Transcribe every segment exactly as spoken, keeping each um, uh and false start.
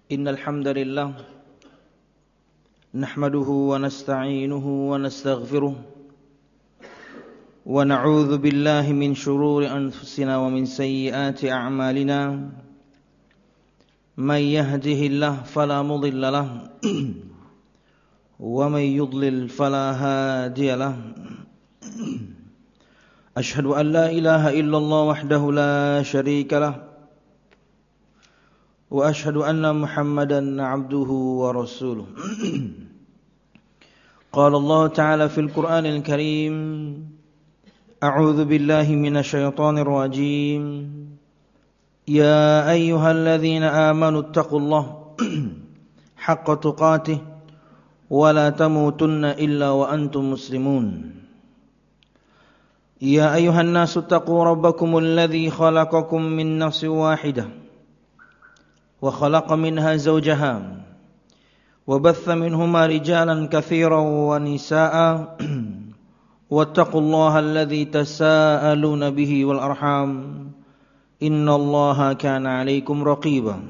Innal hamdalillah nahmaduhu wa nasta'inuhu wa nastaghfiruh wa na'udzu billahi min shururi anfusina wa min sayyiati a'malina may yahdihillahu fala mudilla lahu wa may yudlil fala hadiya lahu ashhadu an la ilaha illallah wahdahu la sharika lahu wa ashhadu anna Muhammadan abduhu wa rasuluh. Qala Allah Ta'ala fil Qur'anil Karim, a'udzu billahi minasy syaithanir rajim. Ya ayyuhalladzina amanu taqullaha haqqa tuqatih wa la tamutunna illa wa antum muslimun. Ya ayyuhan nasu taqu rabbakumul ladzi khalaqakum min nafsin wahidah wa khalaqa minha zawjaha wa batha minhuma rijalan katsiran wa nisaa'a wattaqullaha alladzi tasaaluna bihi wal arham innallaha kana 'alaykum raqiba.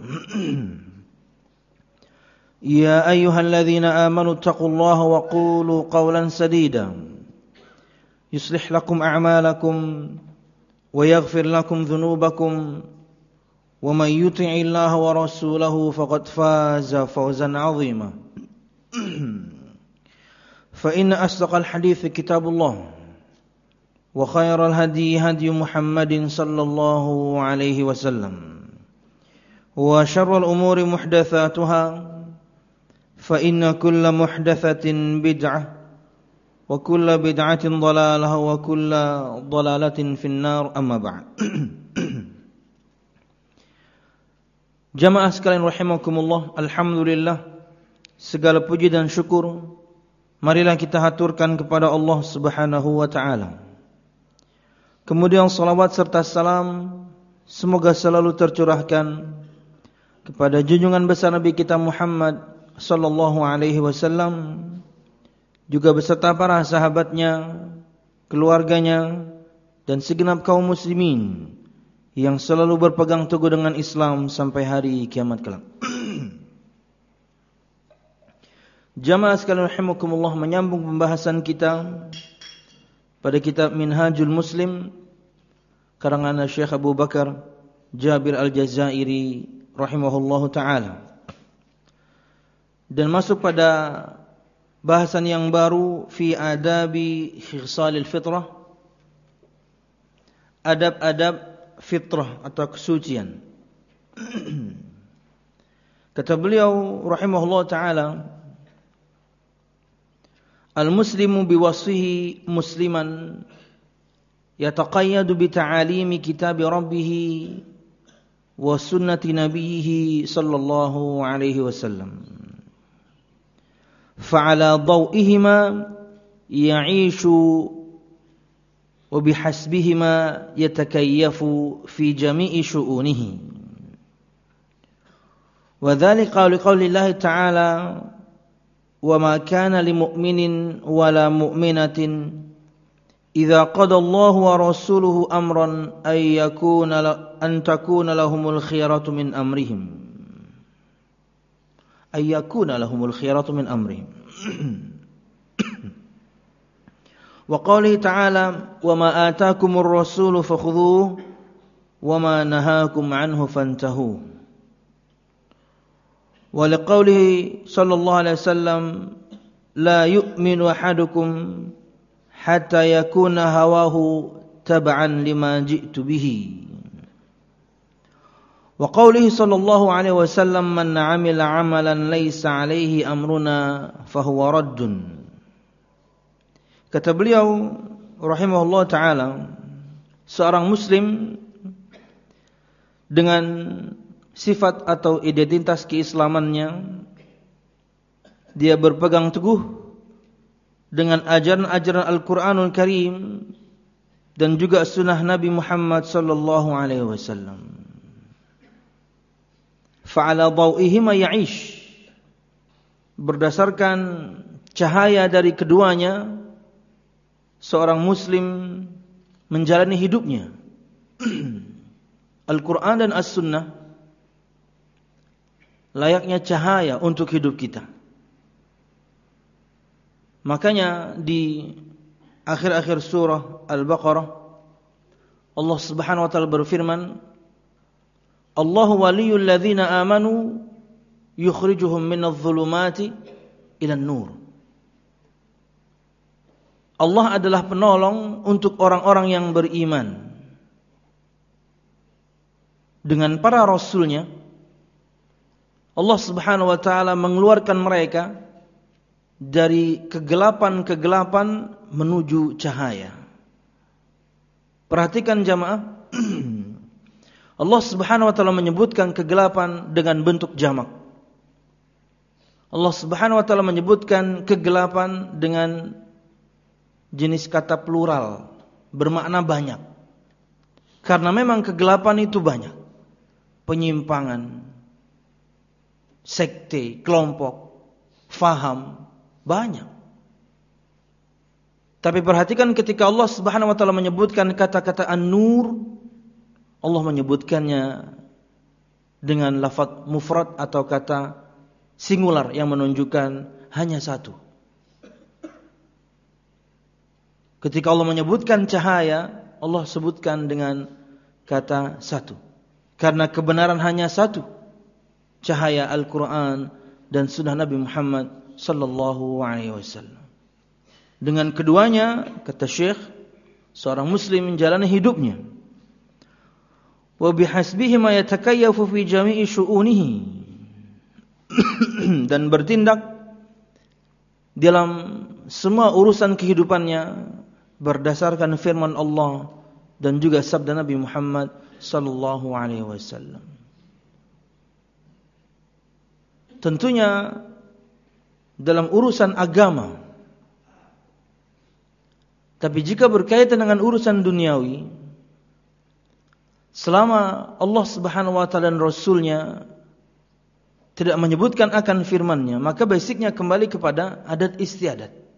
Ya ayyuhalladzina amanu taqullaha wa qulu qawlan sadida yuslih lakum a'malakum wa yaghfir lakum dhunubakum wa may yuti'illaha wa rasulahu faqad faza fawzan 'azima. Fa inna asdaqal hadithi kitabullah wa khairal hadi hadi Muhammadin sallallahu alaihi wasallam wa syarrul umuri muhdatsatuha fa inna kulla muhdatsatin bid'ah wa kulla bid'atin dhalalah wa kulla dhalalatin finnar amma ba'd. Jamaah sekalian rahimakumullah, alhamdulillah, segala puji dan syukur marilah kita haturkan kepada Allah Subhanahu wa taala. Kemudian salawat serta salam semoga selalu tercurahkan kepada junjungan besar Nabi kita Muhammad sallallahu alaihi wasallam, juga beserta para sahabatnya, keluarganya, dan segenap kaum muslimin yang selalu berpegang teguh dengan Islam sampai hari kiamat kelak. Jamaah sekalian rahimakumullah, menyambung pembahasan kita pada kitab Minhajul Muslim karangan Syekh Abu Bakar Jabir Al-Jazairi rahimahullahu taala, dan masuk pada bahasan yang baru fi adabi khisalil fitrah, adab-adab fitrah atau kesucian. Kata beliau rahimahullah ta'ala, al-muslimu biwasfihi musliman yataqayyadu bita'alimi kitabi rabbih wa sunnati nabiyih sallallahu alaihi wasallam fa'ala daw'ihima ya'ishu wa bihasbihima yatakayyafu fi jami'i syu'unihi. Wa dzalika liqaulillahi ta'ala wa ma kana limu'minin wala mu'minatin idza qada Allahu wa rasuluhu amran ay yakuna an takuna lahumul khiyaratu min amrihim ay yakuna lahumul khiyaratu min amrihim. Wa qawlihi ta'ala wa ma atakumur rasulu fakhudhuhu wa ma nahakum anhu fantahu. Wa liqawlihi sallallahu alaihi wasallam la yu'minu ahadukum hatta yakuna hawahu tab'an lima ji'tu bihi. Wa qawlihi sallallahu alaihi wasallam man 'amila 'amalan laysa 'alaihi amruna fahuwa raddun. Kata beliau rahimahullah ta'ala, seorang muslim dengan sifat atau identitas keislamannya, dia berpegang teguh dengan ajaran-ajaran Al-Quranul Karim dan juga sunnah Nabi Muhammad sallallahu alaihi wasallam. Fa'ala daw'ihima ya'ish, berdasarkan cahaya dari keduanya seorang muslim menjalani hidupnya. Al-Quran dan As-Sunnah layaknya cahaya untuk hidup kita. Makanya di akhir-akhir surah Al-Baqarah Allah Subhanahu wa taala berfirman, Allahu waliyul ladzina amanu yukhrijuhum minadh dhulumati ilan nur. Allah adalah penolong untuk orang-orang yang beriman. Dengan para rasulnya, Allah Subhanahu wa taala mengeluarkan mereka dari kegelapan-kegelapan menuju cahaya. Perhatikan jamaah, Allah Subhanahu wa taala menyebutkan kegelapan dengan bentuk jamak. Allah Subhanahu wa taala menyebutkan kegelapan dengan jenis kata plural, bermakna banyak. Karena memang kegelapan itu banyak. Penyimpangan, sekte, kelompok, faham, banyak. Tapi perhatikan ketika Allah Subhanahu wa taala menyebutkan kata-kata An-Nur, Allah menyebutkannya dengan lafaz mufrad atau kata singular yang menunjukkan hanya satu. Ketika Allah menyebutkan cahaya, Allah sebutkan dengan kata satu. Karena kebenaran hanya satu. Cahaya Al-Quran dan sunnah Nabi Muhammad sallallahu alaihi wasallam. Dengan keduanya, kata Syekh, seorang muslim menjalani hidupnya. Wa bihasbihi ma yatakayyafu fi jami'i syu'unihi. Dan bertindak dalam semua urusan kehidupannya berdasarkan firman Allah dan juga sabda Nabi Muhammad sallallahu alaihi wasallam. Tentunya dalam urusan agama. Tapi jika berkaitan dengan urusan duniawi, selama Allah Subhanahu wa taala dan Rasulnya tidak menyebutkan akan firman-Nya, maka basicnya kembali kepada adat istiadat.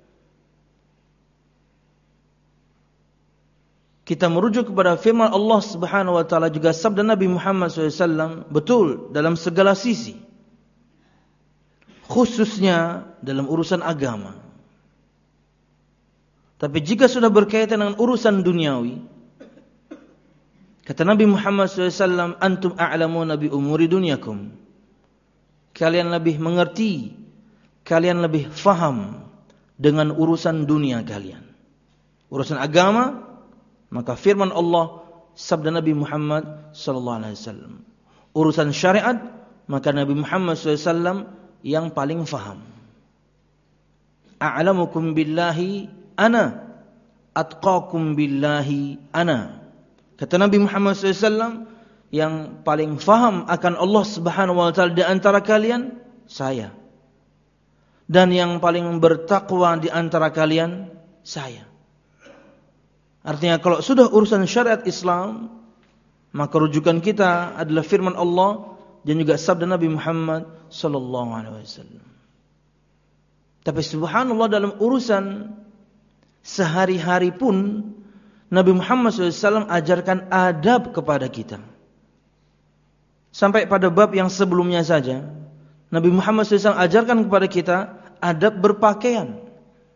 Kita merujuk kepada firman Allah Subhanahu wa taala juga sabda Nabi Muhammad shallallahu alaihi wasallam betul dalam segala sisi. Khususnya dalam urusan agama. Tapi jika sudah berkaitan dengan urusan duniawi, kata Nabi Muhammad shallallahu alaihi wasallam, antum a'lamuna bi umuri dunyakum. Kalian lebih mengerti, kalian lebih faham dengan urusan dunia kalian. Urusan agama, maka firman Allah, sabda Nabi Muhammad sallallahu alaihi wasallam. Urusan syariat, maka Nabi Muhammad sallallahu alaihi wasallam yang paling faham. A'lamukum billahi ana, atqakum billahi ana. Kata Nabi Muhammad sallallahu alaihi wasallam, yang paling faham akan Allah Subhanahu wa taala di antara kalian, saya. Dan yang paling bertakwa di antara kalian, saya. Artinya kalau sudah urusan syariat Islam, maka rujukan kita adalah firman Allah dan juga sabda Nabi Muhammad sallallahu alaihi wasallam. Tapi subhanallah dalam urusan sehari-hari pun Nabi Muhammad sallallahu alaihi wasallam ajarkan adab kepada kita. Sampai pada bab yang sebelumnya saja, Nabi Muhammad sallallahu alaihi wasallam ajarkan kepada kita adab berpakaian.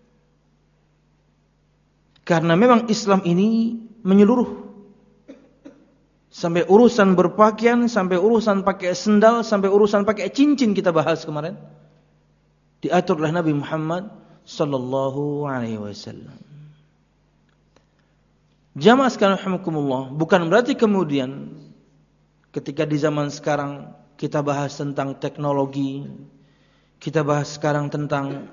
Karena memang Islam ini menyeluruh. Sampai urusan berpakaian, sampai urusan pakai sendal, sampai urusan pakai cincin kita bahas kemarin. Diatur oleh Nabi Muhammad sallallahu alaihi wasallam. Jamaah sekalian rahimakumullah, bukan berarti kemudian ketika di zaman sekarang kita bahas tentang teknologi, kita bahas sekarang tentang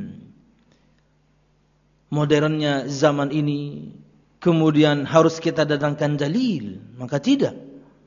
modernnya zaman ini, kemudian harus kita datangkan dalil. Maka tidak.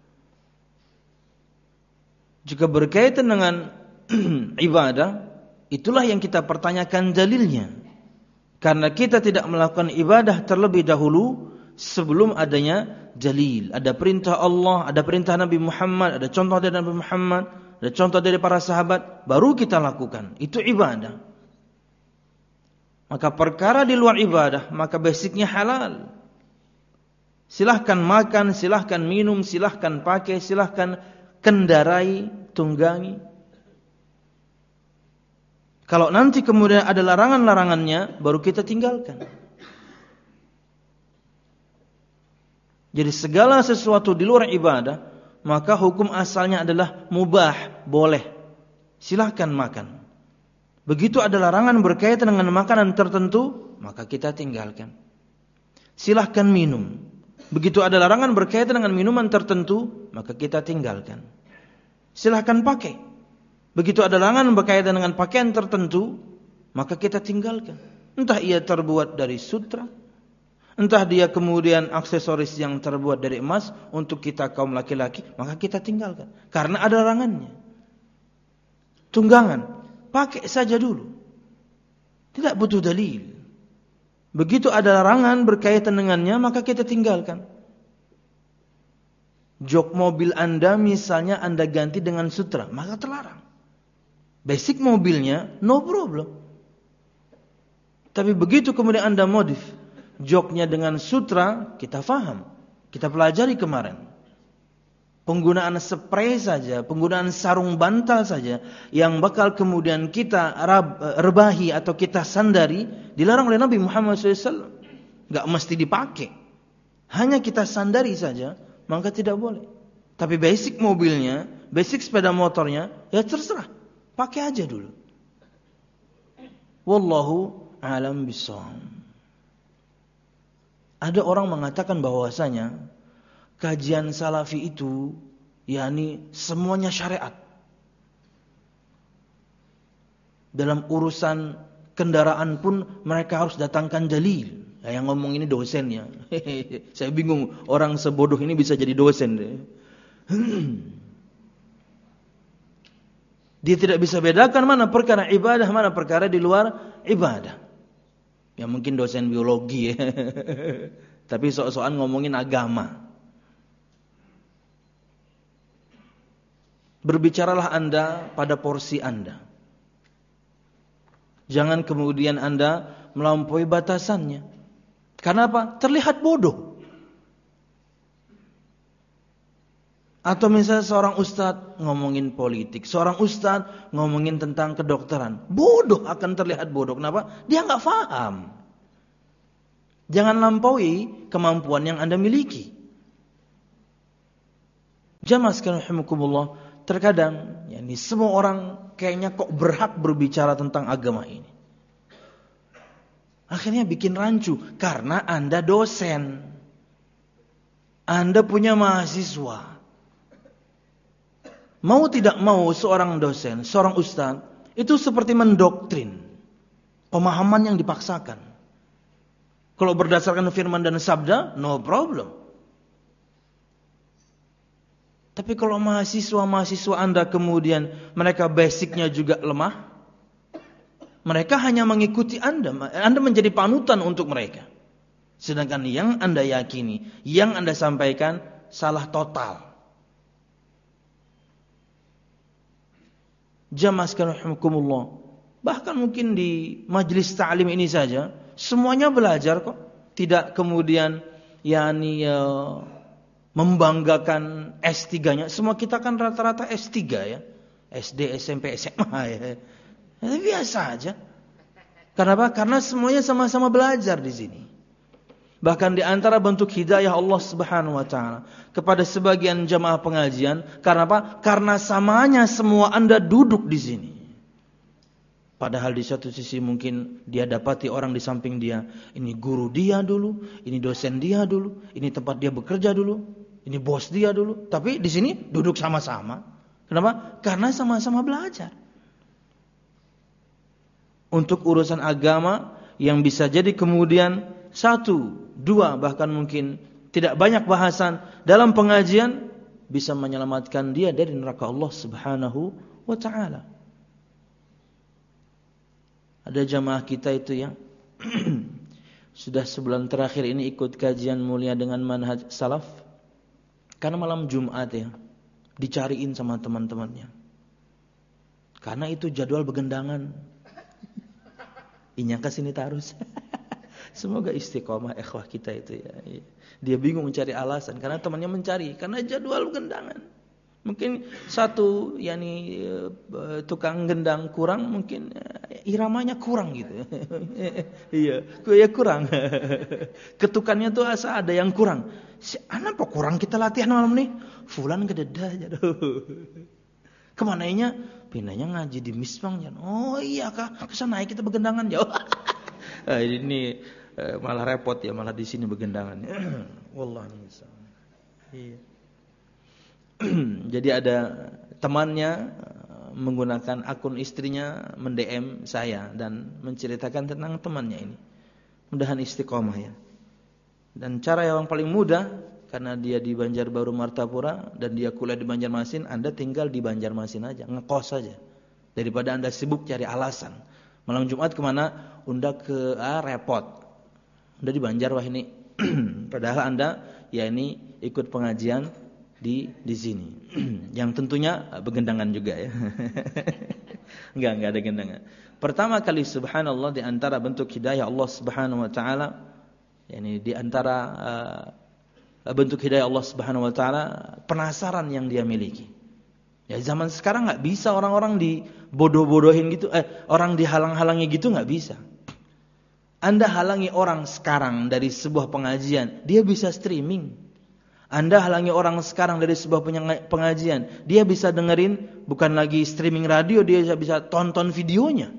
Jika berkaitan dengan ibadah, itulah yang kita pertanyakan dalilnya. Karena kita tidak melakukan ibadah terlebih dahulu sebelum adanya dalil. Ada perintah Allah, ada perintah Nabi Muhammad, ada contoh dari Nabi Muhammad, ada contoh dari para sahabat, baru kita lakukan. Itu ibadah. Maka perkara di luar ibadah, maka basicnya halal. Silahkan makan, silahkan minum, silahkan pakai, silahkan kendarai, tunggangi. Kalau nanti kemudian ada larangan-larangannya, baru kita tinggalkan. Jadi segala sesuatu di luar ibadah, maka hukum asalnya adalah mubah, boleh. Silahkan makan. Begitu ada larangan berkaitan dengan makanan tertentu, maka kita tinggalkan. Silahkan minum. Begitu ada larangan berkaitan dengan minuman tertentu, maka kita tinggalkan. Silahkan pakai. Begitu ada larangan berkaitan dengan pakaian tertentu, maka kita tinggalkan. Entah ia terbuat dari sutra, entah dia kemudian aksesoris yang terbuat dari emas untuk kita kaum laki-laki, maka kita tinggalkan. Karena ada larangannya. Tunggangan, pakai saja dulu. Tidak butuh dalil. Begitu ada larangan berkaitan dengannya, maka kita tinggalkan. Jok mobil Anda misalnya Anda ganti dengan sutra, maka terlarang. Basic mobilnya, no problem. Tapi begitu kemudian Anda modif joknya dengan sutra, kita faham. Kita pelajari kemarin. Penggunaan spray saja, penggunaan sarung bantal saja, yang bakal kemudian kita rebahi atau kita sandari, dilarang oleh Nabi Muhammad shallallahu alaihi wasallam. Gak mesti dipakai. Hanya kita sandari saja, maka tidak boleh. Tapi basic mobilnya, basic sepeda motornya, ya terserah. Pakai aja dulu. Wallahu a'lam bishawab. Ada orang mengatakan bahwasanya kajian salafi itu yakni semuanya syariat. Dalam urusan kendaraan pun mereka harus datangkan dalil. Ya, yang ngomong ini dosennya. Saya bingung orang sebodoh ini bisa jadi dosen. Dia tidak bisa bedakan mana perkara ibadah, mana perkara di luar ibadah. Ya mungkin dosen biologi ya. Tapi sok-sokan ngomongin agama. Berbicaralah Anda pada porsi Anda. Jangan kemudian Anda melampaui batasannya. Karena apa? Terlihat bodoh. Atau misalnya seorang ustadz ngomongin politik, seorang ustadz ngomongin tentang kedokteran. Bodoh, akan terlihat bodoh. Kenapa? Dia nggak paham. Jangan lampaui kemampuan yang Anda miliki. Jamaah sekalian rahimakumullah, terkadang yakni semua orang kayaknya kok berhak berbicara tentang agama ini. Akhirnya bikin rancu karena Anda dosen. Anda punya mahasiswa. Mau tidak mau seorang dosen, seorang ustaz itu seperti mendoktrin. Pemahaman yang dipaksakan. Kalau berdasarkan firman dan sabda, no problem. Tapi kalau mahasiswa-mahasiswa Anda kemudian mereka basicnya juga lemah, mereka hanya mengikuti Anda. Anda menjadi panutan untuk mereka. Sedangkan yang Anda yakini, yang Anda sampaikan salah total. Jamaah sekalian rahimakumullah. Bahkan mungkin di majelis ta'lim ini saja, semuanya belajar kok. Tidak kemudian yakni uh, membanggakan S tiga-nya. Semua kita kan rata-rata S tiga ya. S D, S M P, S M A ya. Itu biasa aja. Kenapa? Karena semuanya sama-sama belajar di sini. Bahkan di antara bentuk hidayah Allah Subhanahu wa taala kepada sebagian jamaah pengajian, karena apa? Karena samanya semua Anda duduk di sini. Padahal di satu sisi mungkin dia dapati orang di samping dia, ini guru dia dulu, ini dosen dia dulu, ini tempat dia bekerja dulu, ini bos dia dulu, tapi di sini duduk sama-sama. Kenapa? Karena sama-sama belajar. Untuk urusan agama yang bisa jadi kemudian satu, dua, bahkan mungkin tidak banyak bahasan dalam pengajian bisa menyelamatkan dia dari neraka Allah Subhanahu wa taala. Ada jamaah kita itu yang sudah sebulan terakhir ini ikut kajian mulia dengan manhaj salaf. Karena malam Jumat ya, dicariin sama teman-temannya. Karena itu jadwal begendangan. Inyangka sini tarus. Semoga istiqomah ikhwah kita itu ya. Dia bingung mencari alasan karena temannya mencari karena jadwal gendangan. Mungkin satu yakni tukang gendang kurang, mungkin iramanya kurang gitu. Iya, ya kurang. Ketukannya tuh asa ada yang kurang. Si anak kok kurang kita latihan malam nih? Fulan kededa aja. Kemananya? Pindahnya ngaji di Misbang. Oh iya kak, kesana kita begendangan jauh. Ini malah repot ya, malah di sini begendangan. Wallahi a'lam. Iya. Jadi ada temannya menggunakan akun istrinya men-D M saya dan menceritakan tentang temannya ini. Mudahan istiqomah ya. Dan cara yang paling mudah, karena dia di Banjarbaru Martapura dan dia kuliah di Banjarmasin, Anda tinggal di Banjarmasin aja, ngekos saja. Daripada Anda sibuk cari alasan. Malam Jumat kemana? Unda ke ah, repot. Udah di Banjar wah ini. Padahal Anda ya ini ikut pengajian di di sini. Yang tentunya begendangan juga ya. Enggak, enggak ada gendangan. Pertama kali subhanallah di antara bentuk hidayah Allah Subhanahu wa taala, yakni di antara uh, bentuk hidayah Allah Subhanahu wa taala, penasaran yang dia miliki. Ya zaman sekarang enggak bisa orang-orang dibodoh-bodohin gitu, eh orang dihalang-halangi gitu enggak bisa. Anda halangi orang sekarang dari sebuah pengajian, dia bisa streaming. Anda halangi orang sekarang dari sebuah pengajian, dia bisa dengerin, bukan lagi streaming radio, dia bisa tonton videonya.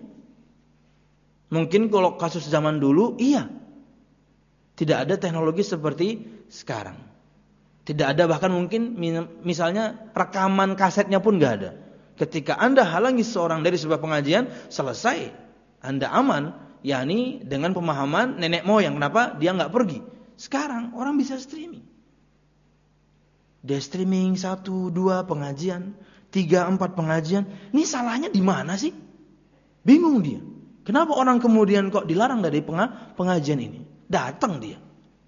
Mungkin kalau kasus zaman dulu, iya. Tidak ada teknologi seperti sekarang. Tidak ada, bahkan mungkin misalnya rekaman kasetnya pun gak ada. Ketika Anda halangi seorang dari sebuah pengajian, selesai. Anda aman, yakni dengan pemahaman nenek moyang. Kenapa? Dia gak pergi. Sekarang orang bisa streaming. Dia streaming satu, dua pengajian, tiga, empat pengajian. Ini salahnya di mana sih? Bingung dia. Kenapa orang kemudian kok dilarang dari pengajian ini? Datang dia.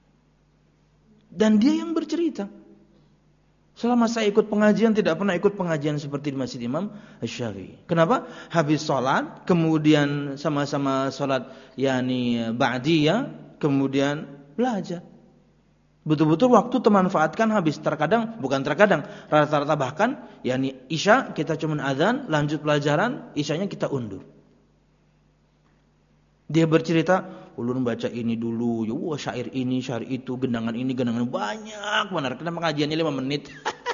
Dan dia yang bercerita. Selama saya ikut pengajian, tidak pernah ikut pengajian seperti di Masjid Imam Asy-Syafi'i. Kenapa? Habis sholat, kemudian sama-sama sholat yakni ba'diyah, kemudian belajar. Betul-betul waktu termanfaatkan habis. Terkadang, bukan terkadang, rata-rata bahkan yakni isya kita cuma azan, lanjut pelajaran, isyanya kita undur. Dia bercerita, ulun baca ini dulu, ya wah syair ini, syair itu, gendangan ini, gendangan banyak benar. Karena pengajiannya lima menit.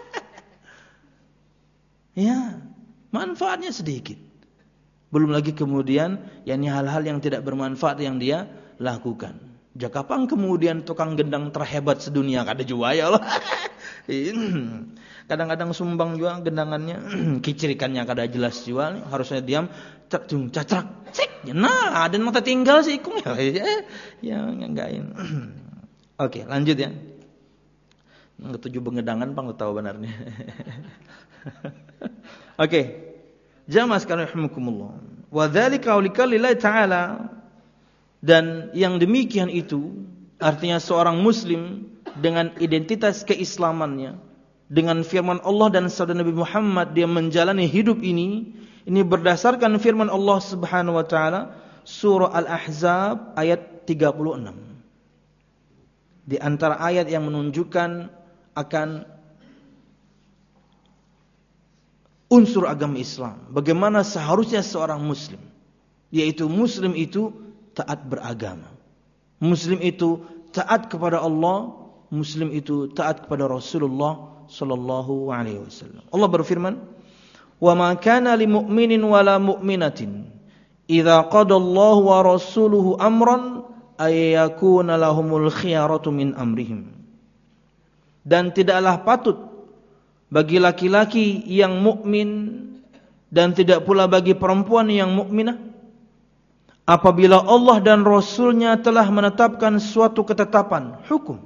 Ya, manfaatnya sedikit. Belum lagi kemudian yakni hal-hal yang tidak bermanfaat yang dia lakukan. Jakapang kemudian tukang gendang terhebat sedunia kada jua ya Allah. Kadang-kadang sumbang juga gendangannya, kicirikannya kada jelas juga, harusnya diam, cacung cacrak, cek. Nah, ada yang tertinggal sih ikung ya. Ya nggain. Oke, lanjut ya. Ketujuh bengedangan pang tahu benarnya. Oke. Jamaah sekalian rahimakumullah. Wa dzalika qaulika lillahi ta'ala. Dan yang demikian itu artinya seorang muslim dengan identitas keislamannya, dengan firman Allah dan sabda Nabi Muhammad, dia menjalani hidup ini ini berdasarkan firman Allah Subhanahu wa taala surah Al-Ahzab ayat tiga puluh enam. Di antara ayat yang menunjukkan akan unsur agama Islam, bagaimana seharusnya seorang muslim, yaitu muslim itu taat beragama. Muslim itu taat kepada Allah, muslim itu taat kepada Rasulullah sallallahu alaihi wasallam. Allah berfirman, "Wa ma kana lil mu'minin wala mu'minatin idza qada Allahu wa rasuluhu amran ay yakuna lahumul khiyaratu min amrihim." Dan tidaklah patut bagi laki-laki yang mukmin dan tidak pula bagi perempuan yang mukminah apabila Allah dan Rasulnya telah menetapkan suatu ketetapan, hukum,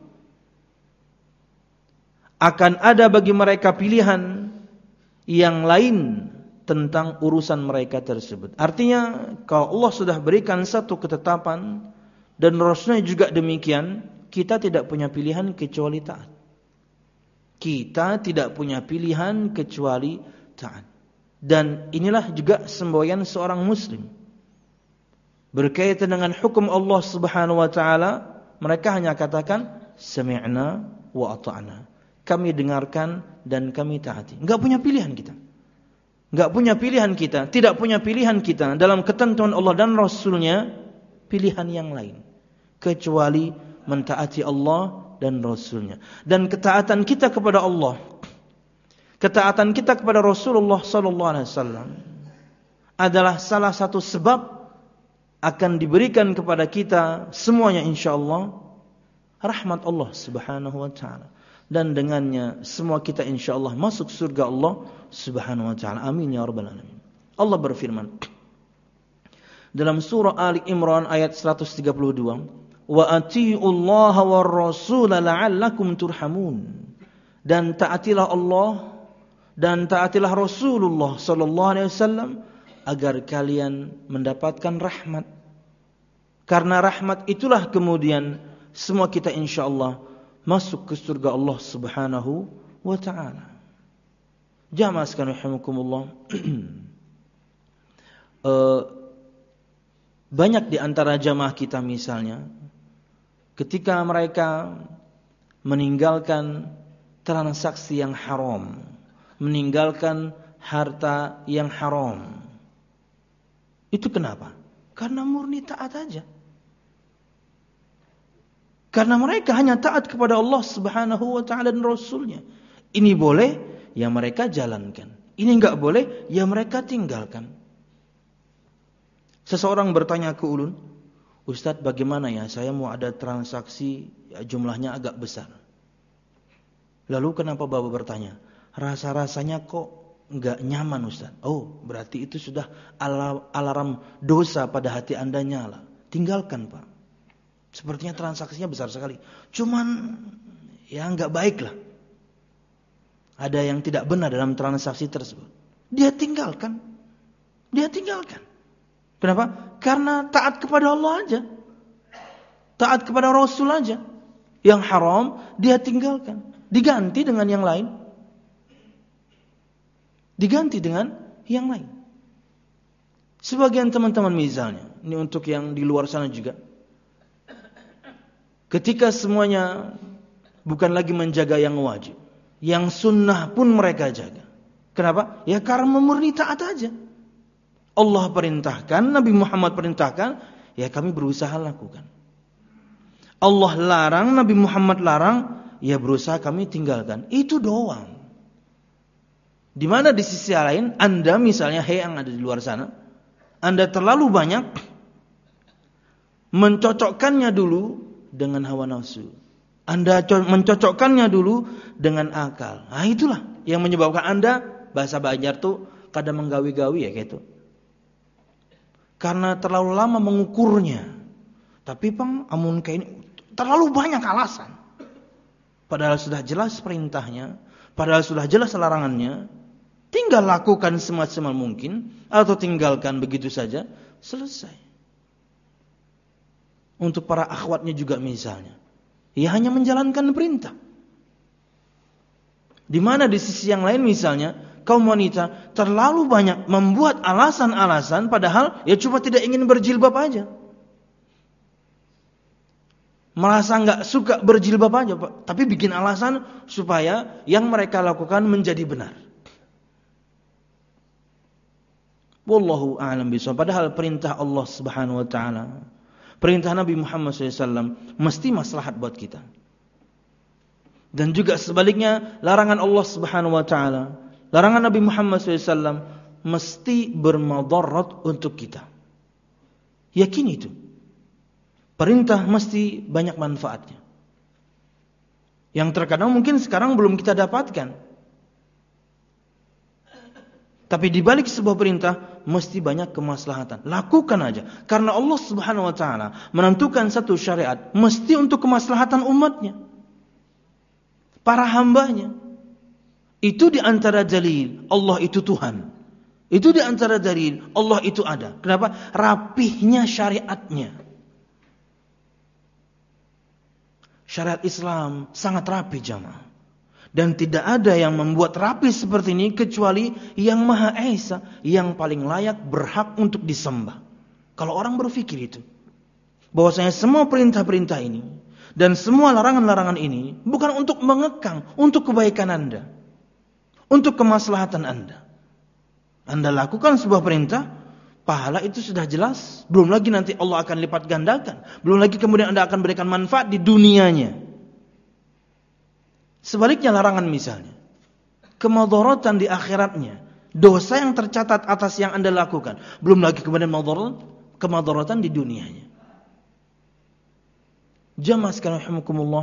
akan ada bagi mereka pilihan yang lain tentang urusan mereka tersebut. Artinya, kalau Allah sudah berikan satu ketetapan dan Rasulnya juga demikian, kita tidak punya pilihan kecuali taat. Kita tidak punya pilihan kecuali taat. Dan inilah juga semboyan seorang muslim. Berkaitan dengan hukum Allah Subhanahu wa taala, mereka hanya katakan sami'na wa ata'na. Kami dengarkan dan kami taati. Enggak punya pilihan kita. Enggak punya pilihan kita, tidak punya pilihan kita dalam ketentuan Allah dan Rasulnya, pilihan yang lain kecuali mentaati Allah dan Rasulnya. Dan ketaatan kita kepada Allah, ketaatan kita kepada Rasulullah sallallahu alaihi wasallam adalah salah satu sebab akan diberikan kepada kita semuanya insyaallah rahmat Allah Subhanahu wa taala, dan dengannya semua kita insyaallah masuk surga Allah Subhanahu wa taala. Amin ya rabbal alamin. Allah berfirman dalam surah Ali Imran ayat seratus tiga puluh dua, "Wa atiiullaha war rasul la'allakum turhamun." Dan taatilah Allah dan taatilah Rasulullah sallallahu alaihi wasallam agar kalian mendapatkan rahmat. Karena rahmat itulah kemudian semua kita insyaallah masuk ke surga Allah Subhanahu wa taala. Jamaah sekalian rahimakumullah. uh, banyak di antara jamaah kita misalnya ketika mereka meninggalkan transaksi yang haram, meninggalkan harta yang haram. Itu kenapa? Karena murni taat aja. Karena mereka hanya taat kepada Allah Subhanahu wa taala dan Rasulnya. Ini boleh, ya mereka jalankan. Ini enggak boleh, ya mereka tinggalkan. Seseorang bertanya ke ulun, "Ustadz, bagaimana ya? Saya mau ada transaksi, ya, jumlahnya agak besar." Lalu kenapa Bapak bertanya? Rasa-rasanya kok enggak nyaman, Ustaz. Oh, berarti itu sudah alarm dosa pada hati Anda nyala. Tinggalkan, Pak. Sepertinya transaksinya besar sekali. Cuman ya enggak baik lah. Ada yang tidak benar dalam transaksi tersebut. Dia tinggalkan. Dia tinggalkan. Kenapa? Karena taat kepada Allah aja. Taat kepada Rasul aja. Yang haram dia tinggalkan. Diganti dengan yang lain. Diganti dengan yang lain. Sebagian teman-teman misalnya, ini untuk yang di luar sana juga, ketika semuanya bukan lagi menjaga yang wajib, yang sunnah pun mereka jaga. Kenapa? Ya karena murni taat aja. Allah perintahkan, Nabi Muhammad perintahkan, ya kami berusaha lakukan. Allah larang, Nabi Muhammad larang, ya berusaha kami tinggalkan. Itu doang. Di mana di sisi lain Anda misalnya, hei yang ada di luar sana, Anda terlalu banyak mencocokkannya dulu dengan hawa nafsu. Anda mencocokkannya dulu dengan akal. Nah itulah yang menyebabkan Anda, bahasa Banjar tuh kadang menggawi-gawi ya kayak itu. Karena terlalu lama mengukurnya. Tapi pang amun kayak ini terlalu banyak alasan. Padahal sudah jelas perintahnya, padahal sudah jelas larangannya. Tinggal lakukan semaksimal mungkin atau tinggalkan begitu saja, selesai. Untuk para akhwatnya juga misalnya, ia hanya menjalankan perintah. Di mana di sisi yang lain misalnya, kaum wanita terlalu banyak membuat alasan-alasan padahal ya cuma tidak ingin berjilbab aja. Merasa enggak suka berjilbab aja, Pak, tapi bikin alasan supaya yang mereka lakukan menjadi benar. Wallahu a'lam bishawab. Padahal perintah Allah Subhanahu wa taala, perintah Nabi Muhammad shallallahu alaihi wasallam mesti maslahat buat kita. Dan juga sebaliknya, larangan Allah Subhanahu wa taala, larangan Nabi Muhammad shallallahu alaihi wasallam mesti bermadarat untuk kita. Yakin itu. Perintah mesti banyak manfaatnya. Yang terkadang mungkin sekarang belum kita dapatkan. Tapi di balik sebuah perintah mesti banyak kemaslahatan. Lakukan aja. Karena Allah Subhanahu wa taala menentukan satu syariat mesti untuk kemaslahatan umatnya, para hambanya. Itu di antara dalil Allah itu Tuhan. Itu di antara dalil Allah itu ada. Kenapa? Rapihnya syariatnya. Syariat Islam sangat rapi jamaah. Dan tidak ada yang membuat rapi seperti ini kecuali yang Maha Esa, yang paling layak berhak untuk disembah. Kalau orang berpikir itu, bahwasanya semua perintah-perintah ini dan semua larangan-larangan ini bukan untuk mengekang, untuk kebaikan Anda, untuk kemaslahatan Anda. Anda lakukan sebuah perintah, pahala itu sudah jelas. Belum lagi nanti Allah akan lipat gandakan. Belum lagi kemudian Anda akan berikan manfaat di dunianya. Sebaliknya larangan misalnya, kemadharatan di akhiratnya, dosa yang tercatat atas yang Anda lakukan. Belum lagi kemudian kemadharatan di dunianya. Jamaah sekalian rahimakumullah,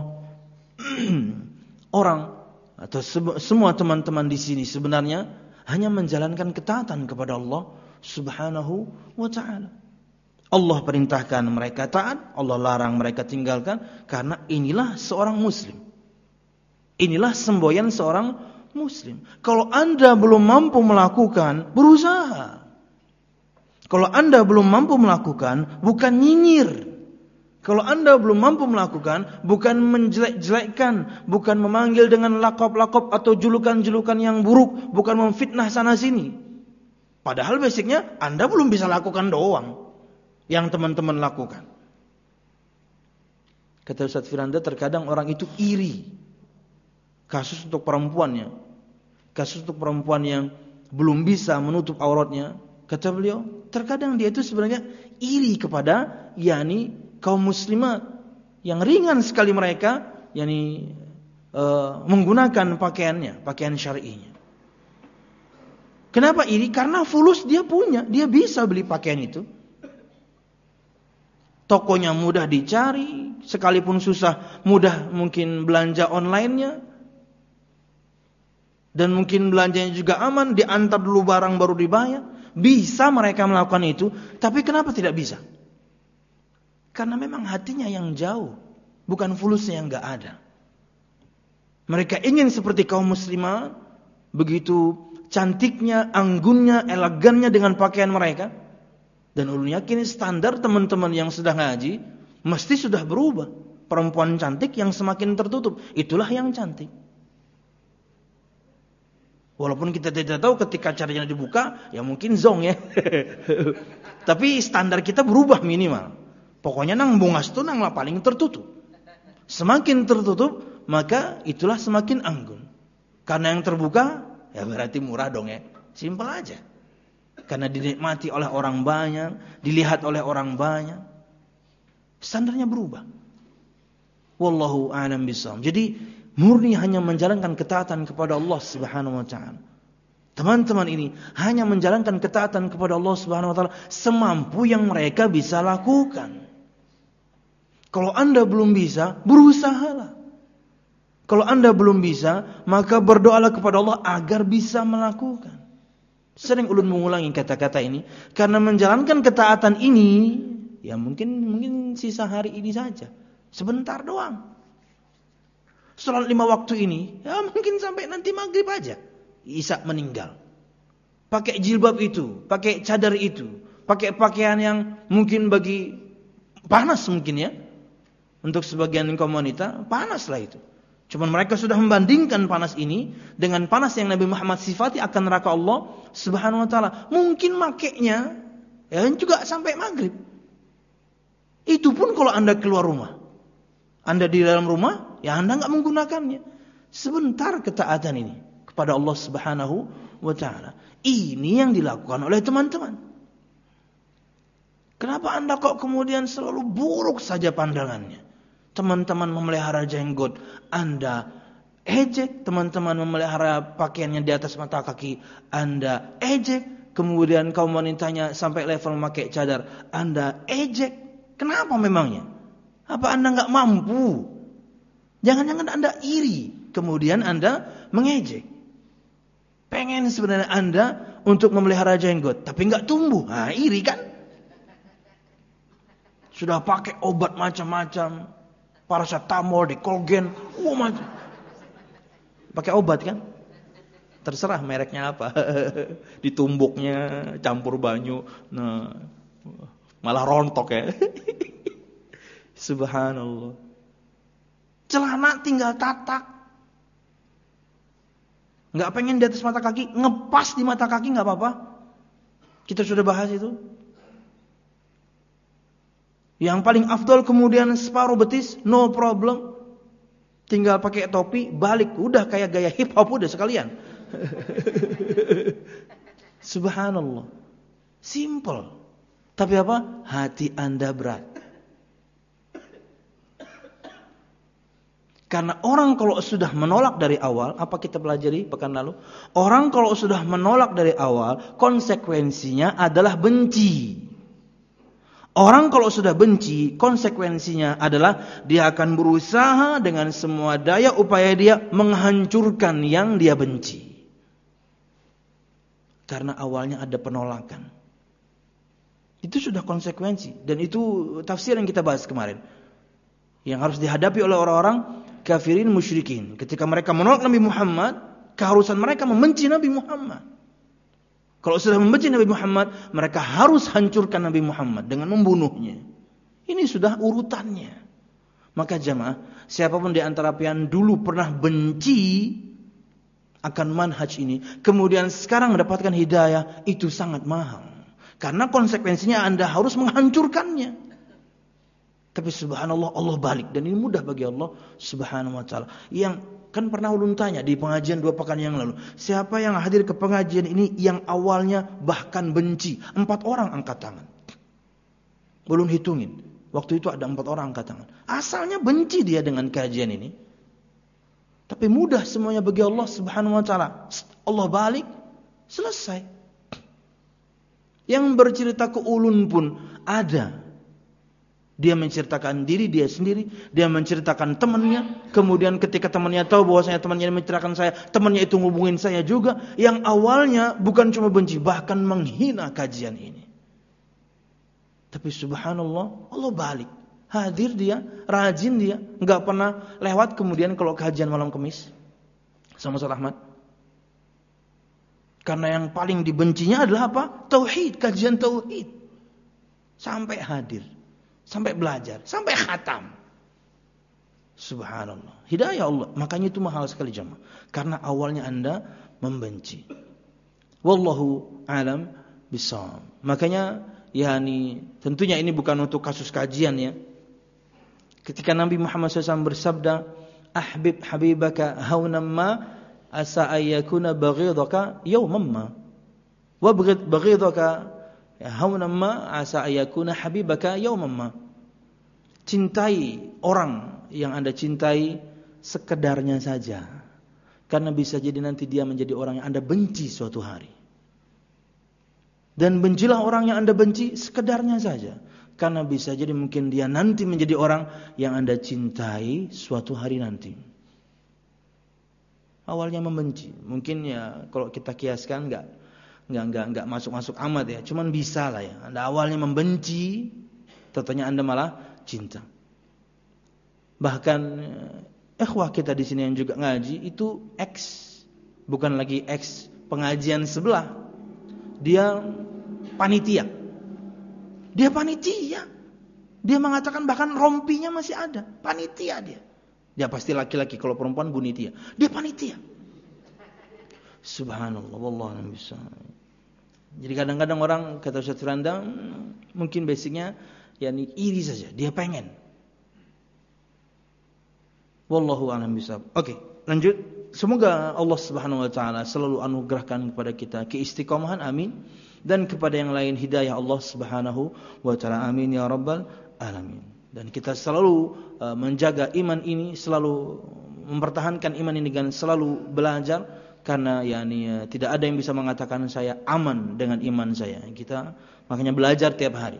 orang atau semua teman-teman di sini sebenarnya hanya menjalankan ketaatan kepada Allah Subhanahu wa ta'ala. Allah perintahkan mereka taat, Allah larang mereka tinggalkan, karena inilah seorang muslim. Inilah semboyan seorang muslim. Kalau Anda belum mampu melakukan, berusaha. Kalau Anda belum mampu melakukan, bukan nyinyir. Kalau Anda belum mampu melakukan, bukan menjelek-jelekkan, bukan memanggil dengan lakop-lakop atau julukan-julukan yang buruk, bukan memfitnah sana sini. Padahal basicnya Anda belum bisa lakukan doang yang teman-teman lakukan. Kata Ustaz Firanda, terkadang orang itu iri. Kasus untuk perempuannya, kasus untuk perempuan yang belum bisa menutup auratnya, kata beliau, terkadang dia itu sebenarnya iri kepada yakni kaum muslimat yang ringan sekali mereka yakni e, menggunakan pakaiannya, pakaian syar'inya. Kenapa iri? Karena fulus dia punya, dia bisa beli pakaian itu. Tokonya mudah dicari, sekalipun susah mudah mungkin belanja online-nya. Dan mungkin belanjanya juga aman, diantar dulu barang baru dibayar. Bisa mereka melakukan itu, tapi kenapa tidak bisa? Karena memang hatinya yang jauh, bukan fulusnya yang enggak ada. Mereka ingin seperti kaum muslimah, begitu cantiknya, anggunnya, elegannya dengan pakaian mereka. Dan ulun yakin standar teman-teman yang sudah ngaji mesti sudah berubah. Perempuan cantik yang semakin tertutup, itulah yang cantik. Walaupun kita tidak tahu ketika caranya dibuka, ya mungkin zong ya. Tapi standar kita berubah minimal. Pokoknya nang bungas itu nang lah paling tertutup. Semakin tertutup, maka itulah semakin anggun. Karena yang terbuka, ya berarti murah dong ya. Simpel aja. Karena dinikmati oleh orang banyak, dilihat oleh orang banyak. Standarnya berubah. Wallahu a'lam bishawab. Jadi murni hanya menjalankan ketaatan kepada Allah Subhanahu wa taala. Teman-teman ini hanya menjalankan ketaatan kepada Allah Subhanahu wa taala semampu yang mereka bisa lakukan. Kalau Anda belum bisa, berusahalah. Kalau Anda belum bisa, maka berdoalah kepada Allah agar bisa melakukan. Sering ulun mengulangi kata-kata ini karena menjalankan ketaatan ini ya mungkin mungkin sisa hari ini saja. Sebentar doang. Salat lima waktu ini, ya mungkin sampai nanti maghrib aja. Isya meninggal. Pakai jilbab itu, pakai cadar itu, pakai pakaian yang mungkin bagi panas mungkin ya. Untuk sebagian kaum wanita, panaslah itu. Cuman mereka sudah membandingkan panas ini dengan panas yang Nabi Muhammad sifati akan neraka Allah Subhanahu wa taala. Mungkin makainya ya juga sampai maghrib. Itu pun kalau Anda keluar rumah. Anda di dalam rumah, ya Anda enggak menggunakannya. Sebentar ketaatan ini kepada Allah Subhanahu wa taala. Ini yang dilakukan oleh teman-teman. Kenapa Anda kok kemudian selalu buruk saja pandangannya? Teman-teman memelihara jenggot, Anda ejek. Teman-teman memelihara pakaiannya di atas mata kaki, Anda ejek. Kemudian kaum wanitanya sampai level memakai cadar, Anda ejek. Kenapa memangnya? Apa Anda enggak mampu? Jangan-jangan Anda iri, kemudian Anda mengejek. Pengen sebenarnya Anda untuk memelihara jenggot, tapi enggak tumbuh. Nah, iri kan? Sudah pakai obat macam-macam, paracetamol, dekolgen, oh macam. Pakai obat kan? Terserah mereknya apa. Ditumbuknya, campur banyu, nah malah rontok ya. Subhanallah. Celana tinggal tatak. Enggak pengen di atas mata kaki, ngepas di mata kaki enggak apa-apa. Kita sudah bahas itu. Yang paling afdol kemudian separuh betis, no problem. Tinggal pakai topi, balik, udah kayak gaya hip hop udah sekalian. Subhanallah. Simple. Tapi apa? Hati Anda berat. Karena orang kalau sudah menolak dari awal, apa kita pelajari pekan lalu? Orang kalau sudah menolak dari awal, konsekuensinya adalah benci. Orang kalau sudah benci, konsekuensinya adalah dia akan berusaha dengan semua daya upaya dia menghancurkan yang dia benci. Karena awalnya ada penolakan. Itu sudah konsekuensi. Dan itu tafsir yang kita bahas kemarin. Yang harus dihadapi oleh orang-orang kafirin musyrikin. Ketika mereka menolak Nabi Muhammad, keharusan mereka membenci Nabi Muhammad. Kalau sudah membenci Nabi Muhammad, mereka harus hancurkan Nabi Muhammad dengan membunuhnya. Ini sudah urutannya. Maka jamaah, siapapun di antara pian dulu pernah benci akan manhaj ini, kemudian sekarang mendapatkan hidayah, itu sangat mahal. Karena konsekuensinya Anda harus menghancurkannya. Tapi subhanallah, Allah balik. Dan ini mudah bagi Allah subhanahu wa ta'ala. Yang kan pernah ulun tanya di pengajian dua pekan yang lalu. Siapa yang hadir ke pengajian ini yang awalnya bahkan benci? Empat orang angkat tangan. Belum hitungin. Waktu itu ada empat orang angkat tangan. Asalnya benci dia dengan kajian ini. Tapi mudah semuanya bagi Allah subhanahu wa ta'ala. Allah balik, selesai. Yang bercerita ke ulun pun ada. Dia menceritakan diri dia sendiri, dia menceritakan temannya, kemudian ketika temannya tahu bahwasanya temannya menceritakan saya, temannya itu ngubungin saya juga, yang awalnya bukan cuma benci, bahkan menghina kajian ini. Tapi subhanallah, Allah balik. Hadir dia, rajin dia, enggak pernah lewat kemudian kalau kajian malam Kamis sama Ustaz Ahmad. Karena yang paling dibencinya adalah apa? Tauhid, kajian tauhid. Sampai hadir. Sampai belajar, sampai khatam. Subhanallah. Hidayah Allah. Makanya itu mahal sekali jemaah. Karena awalnya Anda membenci. Wallahu alam bisawab. Makanya yani tentunya ini bukan untuk kasus kajian ya. Ketika Nabi Muhammad shallallahu alaihi wasallam bersabda, "Ahbib habibaka haunan ma asa ayyakuna baghidaka yawman ma." Wa baghidaka ya haunan ma asa ayakuna habibaka yawman ma. Cintai orang yang Anda cintai sekedarnya saja. Karena bisa jadi nanti dia menjadi orang yang Anda benci suatu hari. Dan bencilah orang yang Anda benci sekedarnya saja. Karena bisa jadi mungkin dia nanti menjadi orang yang Anda cintai suatu hari nanti. Awalnya membenci. Mungkin ya kalau kita kiaskan enggak Enggak, enggak, enggak masuk-masuk amat ya. Cuman bisa lah ya. Anda awalnya membenci, tentunya Anda malah cinta. Bahkan ikhwah kita di sini yang juga ngaji itu ex, bukan lagi ex pengajian sebelah. Dia panitia. Dia panitia. Dia mengatakan bahkan rompinya masih ada. Panitia dia. Dia pasti laki-laki, kalau perempuan bunitia. Dia panitia. Subhanallah, wallahu a'lam bishawab. Jadi kadang-kadang orang kata Ustaz Firanda mungkin basicnya yakni iri saja, dia pengen. Wallahu a'lam bishawab. Oke, lanjut. Semoga Allah Subhanahu wa taala selalu anugerahkan kepada kita keistiqomahan, amin, dan kepada yang lain hidayah Allah Subhanahu wa taala, amin ya rabbal alamin. Dan kita selalu uh, menjaga iman ini, selalu mempertahankan iman ini dengan selalu belajar. Karena yakni ya, tidak ada yang bisa mengatakan saya aman dengan iman saya. Kita makanya belajar tiap hari.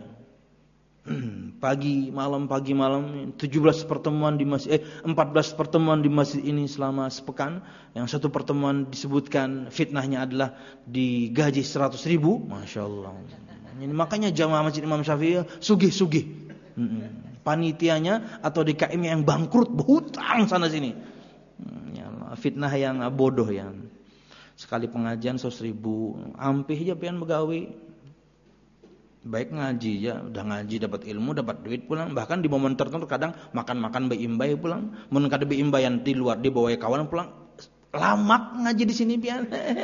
Pagi malam pagi malam tujuh belas pertemuan di masjid eh empat belas pertemuan di masjid ini selama sepekan. Yang satu pertemuan disebutkan fitnahnya adalah digaji seratus ribu. Masya Allah. Makanya jamaah Masjid Imam Syafi'i sugih-sugih. Panitianya atau D K M yang bangkrut, berhutang sana sini. Ya Allah, fitnah yang bodoh yang sekali pengajian seratus ribu, ampih aja pian begawi. Baik ngaji ya, udah ngaji dapat ilmu, dapat duit pulang. Bahkan di momen tertentu kadang makan-makan beimbai pulang. Mun kada beimbayan di luar dibawa kawan pulang. Lamak ngaji di sini pian.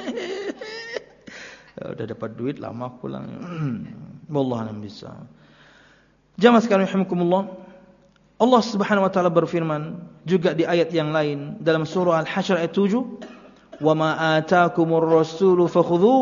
Ya, udah dapat duit lamak pulang. Wallahu a'lam bishawab. Jamaah sekalian rahimakumullah. Allah Subhanahu wa taala berfirman juga di ayat yang lain dalam surah Al-Hasyr ayat tujuh, "Wa ma ataakumur rasulu fakhudhuhu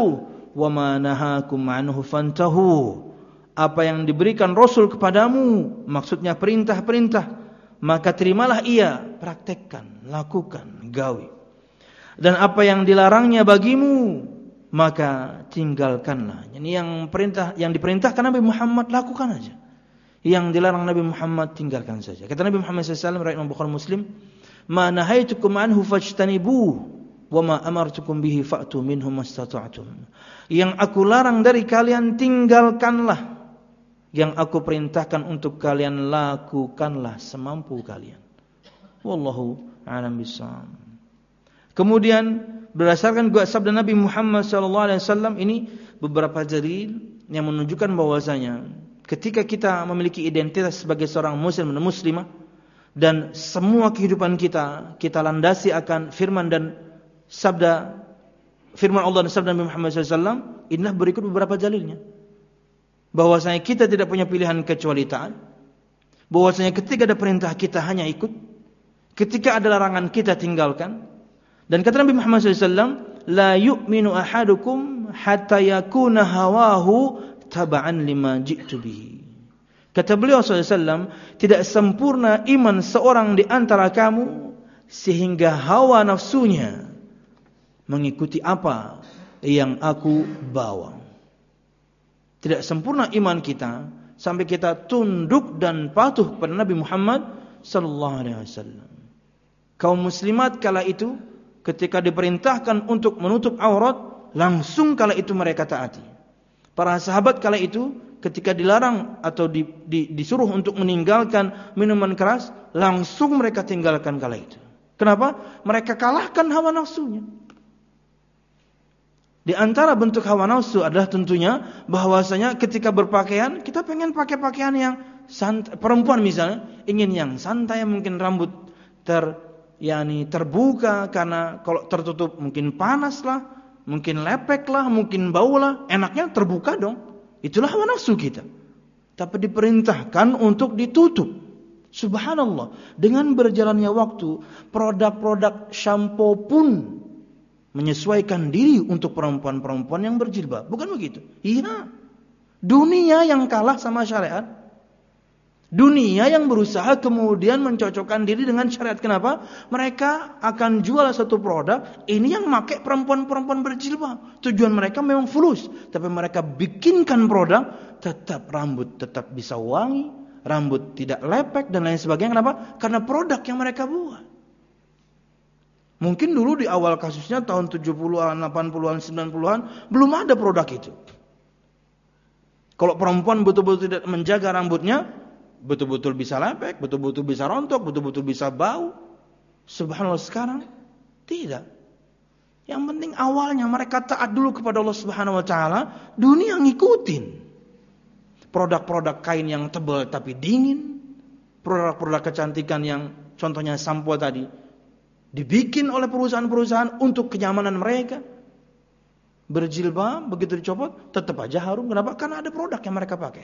wa ma nahakum anhu fantahu. Apa yang diberikan Rasul kepadamu, maksudnya perintah-perintah, maka terimalah ia, praktekkan, lakukan, gawe. Dan apa yang dilarangnya bagimu, maka tinggalkanlah. Ini yang perintah, yang diperintahkan Nabi Muhammad, lakukan aja. Yang dilarang Nabi Muhammad, tinggalkan saja. Kata Nabi Muhammad sallallahu alaihi wasallam, riwayat Imam Bukhari Muslim, "Ma nahaitukum anhu fajtanibuh, wa ma amartukum bihi fa'tu minhu mastata'tum." Yang aku larang dari kalian, tinggalkanlah. Yang aku perintahkan untuk kalian, lakukanlah semampu kalian. Wallahu a'lam bishawab. Kemudian berdasarkan juga sabda Nabi Muhammad sallallahu alaihi wasallam, ini beberapa dalil yang menunjukkan bahwasanya ketika kita memiliki identitas sebagai seorang muslim dan muslimah, dan semua kehidupan kita kita landasi akan firman dan sabda firman Allah dan sabda Nabi Muhammad sallallahu alaihi wasallam, inilah berikut beberapa dalilnya. Bahwasanya kita tidak punya pilihan kecuali taat. Bahwasanya ketika ada perintah kita hanya ikut, ketika ada larangan kita tinggalkan. Dan kata Nabi Muhammad sallallahu alaihi wasallam, la yu'minu ahadukum hatta yakuna hawahu taba'an lima ji'tu bihi. Kata beliau sallallahu alaihi wasallam, tidak sempurna iman seorang di antara kamu sehingga hawa nafsunya mengikuti apa yang aku bawa. Tidak sempurna iman kita sampai kita tunduk dan patuh kepada Nabi Muhammad sallallahu alaihi wasallam. Kaum muslimat kala itu ketika diperintahkan untuk menutup aurat, langsung kala itu mereka taati. Para sahabat kala itu ketika dilarang atau di, di, disuruh untuk meninggalkan minuman keras, langsung mereka tinggalkan kala itu. Kenapa? Mereka kalahkan hawa nafsunya. Di antara bentuk hawa nafsu adalah tentunya bahwasanya ketika berpakaian, kita pengen pakai pakaian yang santai. Perempuan misalnya ingin yang santai, mungkin rambut ter yakni terbuka, karena kalau tertutup mungkin panas lah, mungkin lepek lah, mungkin bau lah. Enaknya terbuka dong. Itulah hawa nafsu kita. Tapi diperintahkan untuk ditutup. Subhanallah, dengan berjalannya waktu, produk-produk shampoo pun menyesuaikan diri untuk perempuan-perempuan yang berjilbab. Bukan begitu? Iya. Dunia yang kalah sama syariat. Dunia yang berusaha kemudian mencocokkan diri dengan syariat. Kenapa? Mereka akan jual satu produk, ini yang pakai perempuan-perempuan berjilbab. Tujuan mereka memang fulus, tapi mereka bikinkan produk tetap rambut tetap bisa wangi, rambut tidak lepek dan lain sebagainya. Kenapa? Karena produk yang mereka buat. Mungkin dulu di awal kasusnya tahun tujuh puluhan, delapan puluhan, sembilan puluhan belum ada produk itu. Kalau perempuan betul-betul tidak menjaga rambutnya, betul-betul bisa lepek, betul-betul bisa rontok, betul-betul bisa bau. Subhanallah, sekarang tidak. Yang penting awalnya mereka taat dulu kepada Allah Subhanahu wa taala, dunia ngikutin. Produk-produk kain yang tebal tapi dingin, produk-produk kecantikan yang contohnya sampo tadi, dibikin oleh perusahaan-perusahaan untuk kenyamanan mereka. Berjilbab, begitu dicopot, tetap aja harum. Kenapa? Karena ada produk yang mereka pakai.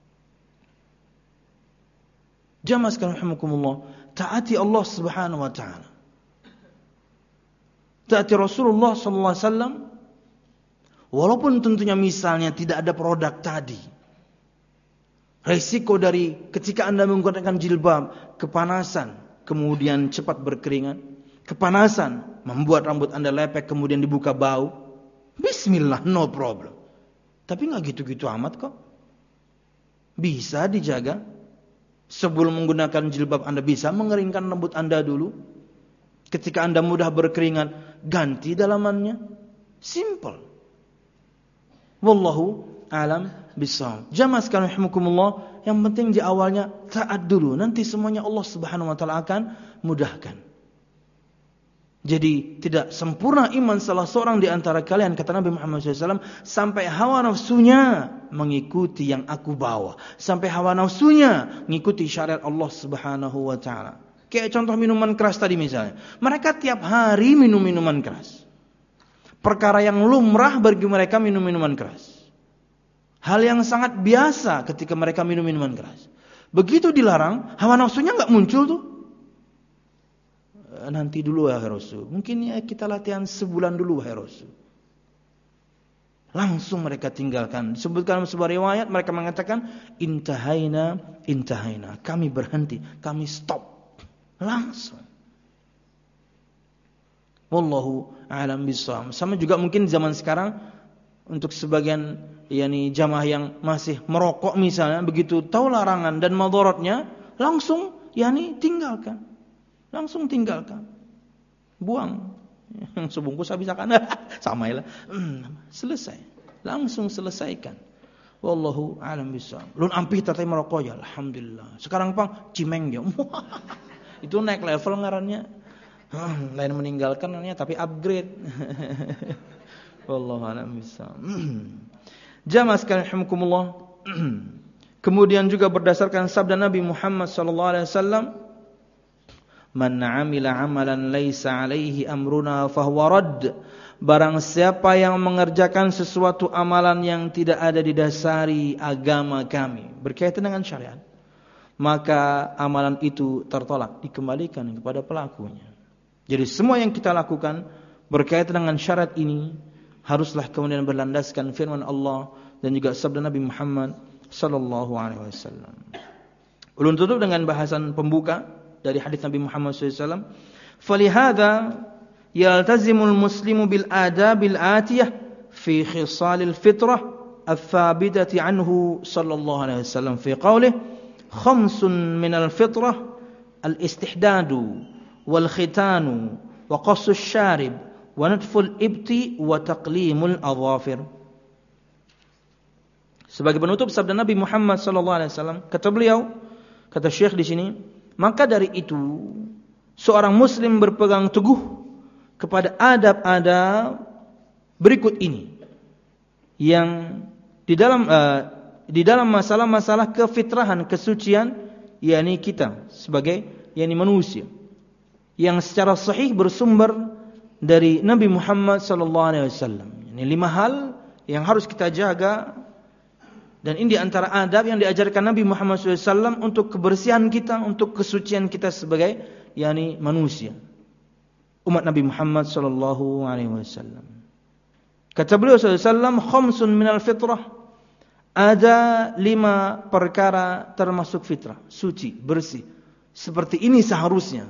Jamaah sekalian rahimakumullah, taati Allah Subhanahu wa taala. Taati Rasulullah sallallahu alaihi wasallam. Walaupun tentunya misalnya tidak ada produk tadi. Risiko dari ketika Anda menggunakan jilbab, kepanasan, kemudian cepat berkeringat. Kepanasan membuat rambut Anda lepek, kemudian dibuka bau. Bismillah, no problem. Tapi enggak gitu-gitu amat kok. Bisa dijaga. Sebelum menggunakan jilbab Anda bisa mengeringkan rambut Anda dulu. Ketika Anda mudah berkeringat, ganti dalamannya. Simple. Wallahu a'lam bishawab. Jamaah sekalian rahimakumullah, yang penting di awalnya taat dulu. Nanti semuanya Allah Subhanahu wa taala akan mudahkan. Jadi tidak sempurna iman salah seorang di antara kalian, kata Nabi Muhammad shallallahu alaihi wasallam, sampai hawa nafsunya mengikuti yang aku bawa, sampai hawa nafsunya mengikuti syariat Allah Subhanahu wa taala. Kayak contoh minuman keras tadi misalnya, mereka tiap hari minum minuman keras. Perkara yang lumrah bagi mereka minum minuman keras. Hal yang sangat biasa ketika mereka minum minuman keras. Begitu dilarang, hawa nafsunya enggak muncul tuh. Nanti dulu wahai Rasul. Mungkin ya kita latihan sebulan dulu wahai Rasul. Langsung mereka tinggalkan. Disebutkan dalam sebuah riwayat mereka mengatakan intahaina, intahaina. Kami berhenti, kami stop. Langsung. Wallahu a'lam bishawab. Sama juga mungkin zaman sekarang untuk sebagian yakni jamaah yang masih merokok misalnya, begitu tahu larangan dan madaratnya, langsung yakni tinggalkan. Langsung tinggalkan. Buang. Yang sebungkus habiskan. Sama ya. Selesai. Langsung selesaikan. Wallahu a'lam bishawab. Lun ampih tatai merokok ya, alhamdulillah. Sekarang pang cimeng dia. Itu naik level ngarannya. Hmm, lain meninggalkan namanya tapi upgrade. Wallahu a'lam bishawab. Jamaah sekalian rahimakumullah. Kemudian juga berdasarkan sabda Nabi Muhammad sallallahu alaihi wasallam, "Man 'amila 'amalan laisa 'alaihi amruna fahuwa radd." Barang siapa yang mengerjakan sesuatu amalan yang tidak ada didasari agama kami, berkaitan dengan syariat, maka amalan itu tertolak, dikembalikan kepada pelakunya. Jadi semua yang kita lakukan berkaitan dengan syariat ini haruslah kemudian berlandaskan firman Allah dan juga sabda Nabi Muhammad sallallahu alaihi wasallam. Ulun tutup dengan bahasan pembuka dari hadis Nabi Muhammad sallallahu alaihi wasallam. Falihada yaltazimul muslimu bil adabil atiyah fi khisalil fitrah al-thabitati anhu sallallahu alaihi wasallam fi qawlihi khamsun minal fitrah al-istihdadu wal khitanu wa qassus syarib wa natful ibti wa taqlimul adhafir. Sebagai penutup sabda Nabi Muhammad sallallahu alaihi wasallam, kata beliau, kata Syekh di sini, maka dari itu seorang muslim berpegang teguh kepada adab-adab berikut ini yang di dalam uh, di dalam masalah-masalah kefitrahan, kesucian, yakni kita sebagai yakni manusia yang secara sahih bersumber dari Nabi Muhammad sallallahu alaihi wasallam. Ini lima hal yang harus kita jaga, dan ini di antara adab yang diajarkan Nabi Muhammad sallallahu alaihi wasallam untuk kebersihan kita, untuk kesucian kita sebagai yakni manusia, umat Nabi Muhammad sallallahu alaihi wasallam. Kata beliau sallallahu alaihi wasallam, khamsun minal fitrah, ada lima perkara termasuk fitrah, suci, bersih. Seperti ini seharusnya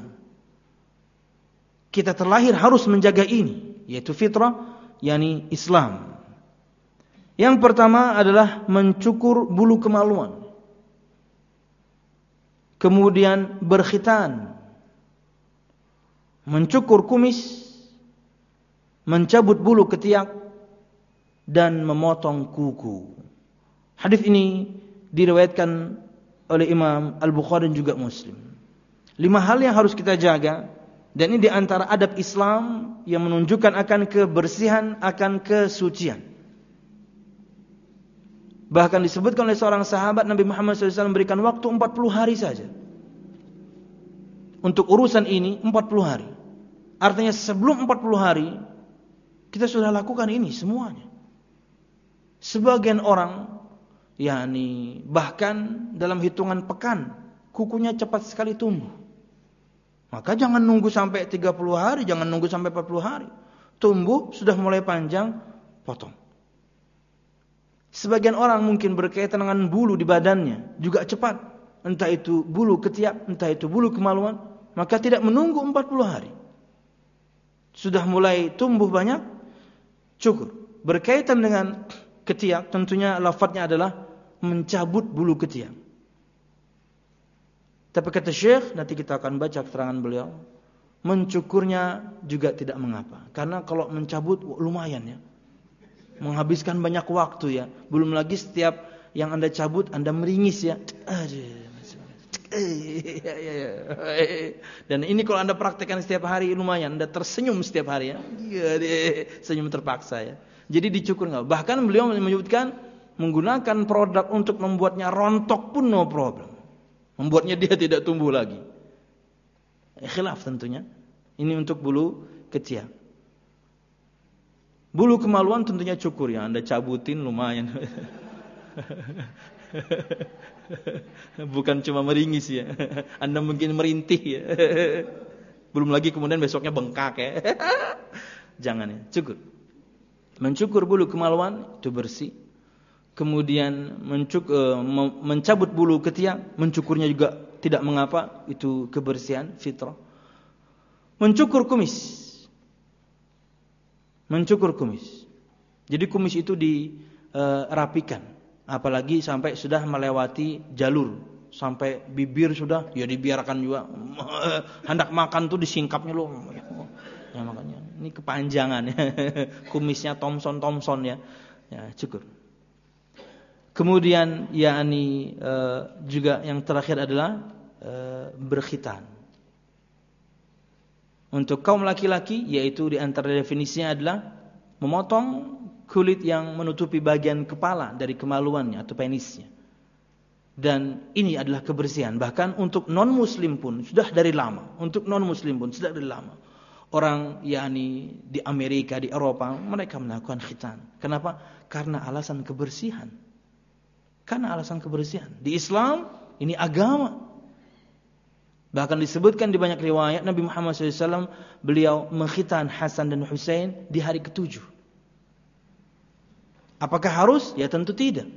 kita terlahir harus menjaga ini, yaitu fitrah, yakni Islam. Yang pertama adalah mencukur bulu kemaluan. Kemudian berkhitan, mencukur kumis, mencabut bulu ketiak, dan memotong kuku. Hadis ini diriwayatkan oleh Imam Al-Bukhari dan juga Muslim. Lima hal yang harus kita jaga, dan ini di antara adab Islam yang menunjukkan akan kebersihan, akan kesucian. Bahkan disebutkan oleh seorang sahabat Nabi Muhammad sallallahu alaihi wasallam berikan waktu empat puluh hari saja untuk urusan ini, empat puluh hari. Artinya sebelum empat puluh hari kita sudah lakukan ini semuanya. Sebagian orang yakni bahkan dalam hitungan pekan kukunya cepat sekali tumbuh. Maka jangan nunggu sampai tiga puluh hari, jangan nunggu sampai empat puluh hari. Tumbuh sudah mulai panjang, potong. Sebagian orang mungkin berkaitan dengan bulu di badannya juga cepat, entah itu bulu ketiak, entah itu bulu kemaluan, maka tidak menunggu empat puluh hari. Sudah mulai tumbuh banyak, cukur. Berkaitan dengan ketiak, tentunya lafadznya adalah mencabut bulu ketiak. Tapi kata Syekh, nanti kita akan baca keterangan beliau, mencukurnya juga tidak mengapa. Karena kalau mencabut lumayan ya, menghabiskan banyak waktu ya. Belum lagi setiap yang Anda cabut Anda meringis ya. Dan ini kalau Anda praktekkan setiap hari lumayan, Anda tersenyum setiap hari ya. Senyum terpaksa ya. Jadi dicukur enggak. Bahkan beliau menyebutkan menggunakan produk untuk membuatnya rontok pun no problem. Membuatnya dia tidak tumbuh lagi. Khilaf tentunya. Ini untuk bulu ketiak. Bulu kemaluan tentunya cukur ya, Anda cabutin lumayan. Bukan cuma meringis ya. Anda mungkin merintih ya. Belum lagi kemudian besoknya bengkak ya. Jangan ya, cukur. Mencukur bulu kemaluan itu bersih. Kemudian mencuk, uh, mencabut bulu ketiak, mencukurnya juga tidak mengapa, itu kebersihan fitrah. Mencukur kumis. Mencukur kumis. Jadi kumis itu dirapikan, uh, apalagi sampai sudah melewati jalur, sampai bibir sudah, ya dibiarkan juga. Hendak makan tuh disingkapnya loh. Ya makanya ini kepanjangan ya. Kumisnya Thompson Thompson ya. Ya, cukur. Kemudian yakni e, juga yang terakhir adalah e, berkhitan. Untuk kaum laki-laki yaitu di antara definisinya adalah memotong kulit yang menutupi bagian kepala dari kemaluannya atau penisnya. Dan ini adalah kebersihan. Bahkan untuk non muslim pun sudah dari lama. Untuk non muslim pun sudah dari lama. Orang yakni di Amerika, di Eropa, mereka melakukan khitan. Kenapa? Karena alasan kebersihan. Karena alasan kebersihan. Di Islam ini agama. Bahkan disebutkan di banyak riwayat Nabi Muhammad shallallahu alaihi wasallam beliau mengkhitan Hasan dan Husain di hari ketujuh. Apakah harus? Ya tentu tidak.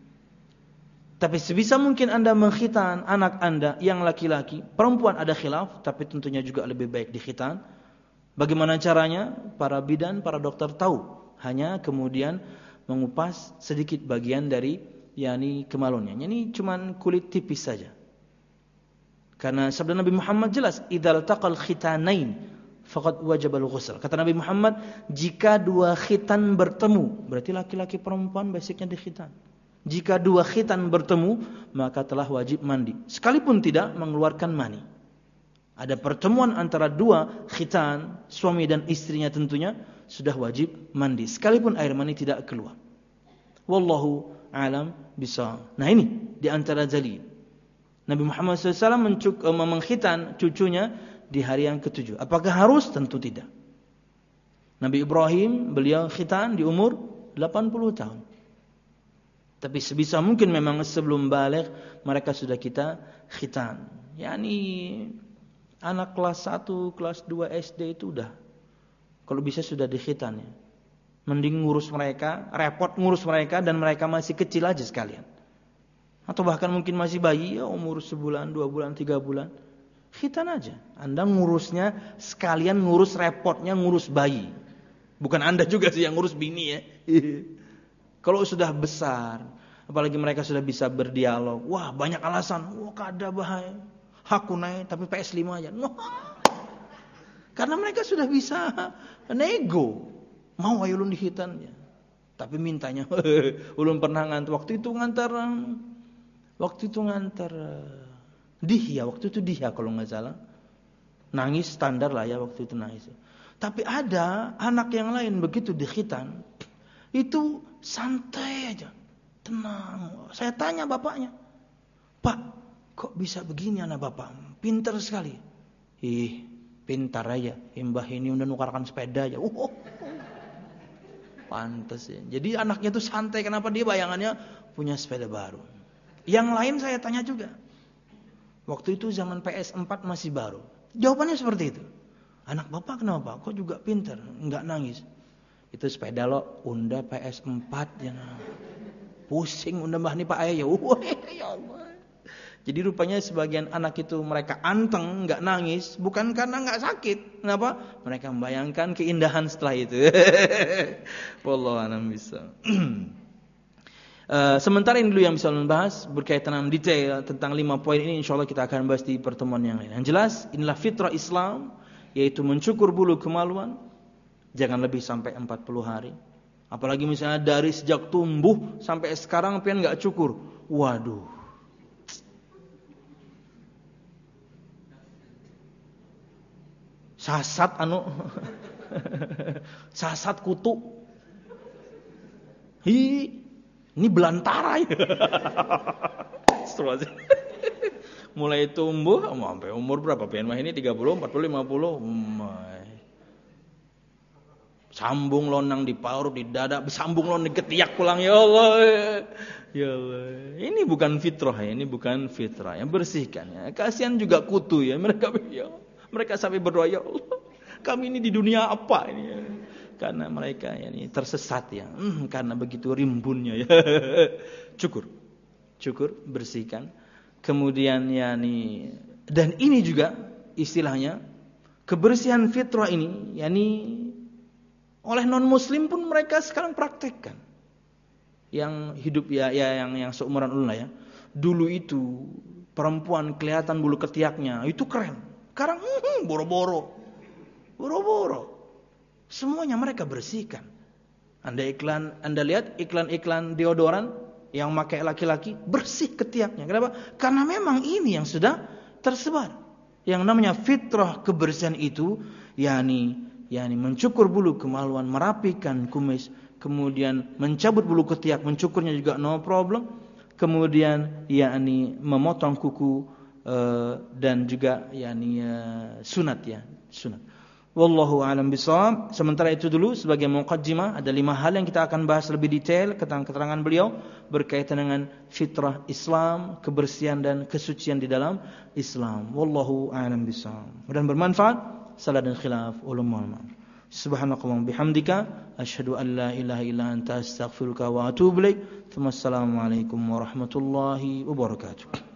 Tapi sebisa mungkin Anda mengkhitan anak Anda yang laki-laki, perempuan ada khilaf, tapi tentunya juga lebih baik dikhitan. Bagaimana caranya? Para bidan, para dokter tahu. Hanya kemudian mengupas sedikit bagian dari yakni kemaluannya. Ini cuman kulit tipis saja. Karena sabda Nabi Muhammad jelas, "Idzal taqal khitanain faqad wajabal ghusl." Kata Nabi Muhammad, jika dua khitan bertemu, berarti laki-laki perempuan basicnya dikhitan. Jika dua khitan bertemu, maka telah wajib mandi, sekalipun tidak mengeluarkan mani. Ada pertemuan antara dua khitan, suami dan istrinya tentunya sudah wajib mandi, sekalipun air mani tidak keluar. Wallahu a'lam bishawab. Nah ini di antara dalil. Nabi Muhammad shallallahu alaihi wasallam mencuk, uh, mengkhitan cucunya di hari yang ketujuh. Apakah harus? Tentu tidak. Nabi Ibrahim beliau khitan di umur delapan puluh tahun. Tapi sebisa mungkin memang sebelum baligh mereka sudah kita khitan. Yani anak kelas satu, kelas dua S D itu udah, kalau bisa sudah dikhitan ya. Mending ngurus mereka, repot ngurus mereka dan mereka masih kecil aja sekalian. Atau bahkan mungkin masih bayi ya, umur sebulan, dua bulan, tiga bulan. Khitan aja. Anda ngurusnya sekalian ngurus repotnya ngurus bayi. Bukan Anda juga sih yang ngurus bini ya. Kalau sudah besar, apalagi mereka sudah bisa berdialog. Wah banyak alasan. Wah kada bahaya. Aku naik tapi P S lima aja. No. Karena mereka sudah bisa nego. Mau ayo ulun dikhitan ya. Tapi mintanya ulun pernah ngantar waktu itu ngantar waktu itu ngantar dihya, waktu itu dihya kalau enggak salah. Nangis standar lah ya waktu itu nangis. Tapi ada anak yang lain begitu dikhitan itu santai aja. Tenang. Saya tanya bapaknya. "Pak, kok bisa begini anak bapak? Pintar sekali." "Ih, pintar aja. Mbah ini udah nukarkan sepeda aja." Uh, pantas ya. Jadi anaknya tuh santai. Kenapa? Dia bayangannya punya sepeda baru. Yang lain saya tanya juga. Waktu itu zaman P S empat masih baru. Jawabannya seperti itu. "Anak bapak kenapa? Kok juga pintar? Enggak nangis." "Itu sepeda lo unda P S empat ya." Pusing unda mbah nih Pak Ayah. Ya Allah. Jadi rupanya sebagian anak itu mereka anteng, enggak nangis, bukan karena enggak sakit. Kenapa? Mereka membayangkan keindahan setelah itu. Wallahu a'lam bishawab. Uh, sementara ini dulu yang bisa membahas berkaitan dengan detail tentang lima poin ini, insyaallah kita akan bahas di pertemuan yang lain. Yang jelas inilah fitrah Islam, yaitu mencukur bulu kemaluan jangan lebih sampai empat puluh hari. Apalagi misalnya dari sejak tumbuh sampai sekarang pian enggak cukur. Waduh. Sasat anu sasat kutu. Hi, ini belantara ya. Mulai tumbuh sampai umur berapa? Pian mah ini tiga puluh, empat puluh, lima puluh. Sambung lonang di paru, di dada, sambung lonang di ketiak pulang, ya Allah. Ya Allah. Ini bukan fitrah ya, ini bukan fitrah. Yang bersihkan ya. Kasihan juga kutu ya. Mereka ya, mereka sampai berdoa, "Ya Allah, kami ini di dunia apa ini ya? karena mereka yani tersesat ya. Hmm, karena begitu rimbunnya ya. Cukur. Cukur, bersihkan. Kemudian yani dan ini juga istilahnya kebersihan fitrah ini yani oleh non muslim pun mereka sekarang praktekkan. Yang hidup ya, ya yang yang seumuran ulun ya. Dulu itu perempuan kelihatan bulu ketiaknya, itu keren. Sekarang hmm, boro-boro. Boro-boro. Semuanya mereka bersihkan. Anda iklan, Anda lihat iklan-iklan deodoran yang pakai laki-laki bersih ketiaknya. Kenapa? Karena memang ini yang sudah tersebar. Yang namanya fitrah kebersihan itu yakni yakni mencukur bulu kemaluan, merapikan kumis, kemudian mencabut bulu ketiak, mencukurnya juga no problem. Kemudian yakni memotong kuku uh, dan juga yakni uh, sunat ya, sunat. Wallahu a'lam bishawab. Sementara itu dulu sebagai muqaddimah ada lima hal yang kita akan bahas lebih detail tentang keterangan beliau berkaitan dengan fitrah Islam, kebersihan dan kesucian di dalam Islam. Wallahu a'lam bishawab. Dan bermanfaat. Salah dan khilaf ulama. Subhanakallahumma bihamdika asyhadu an la ilaha illa anta astaghfiruka wa atubu ilaik. Assalamualaikum warahmatullahi wabarakatuh.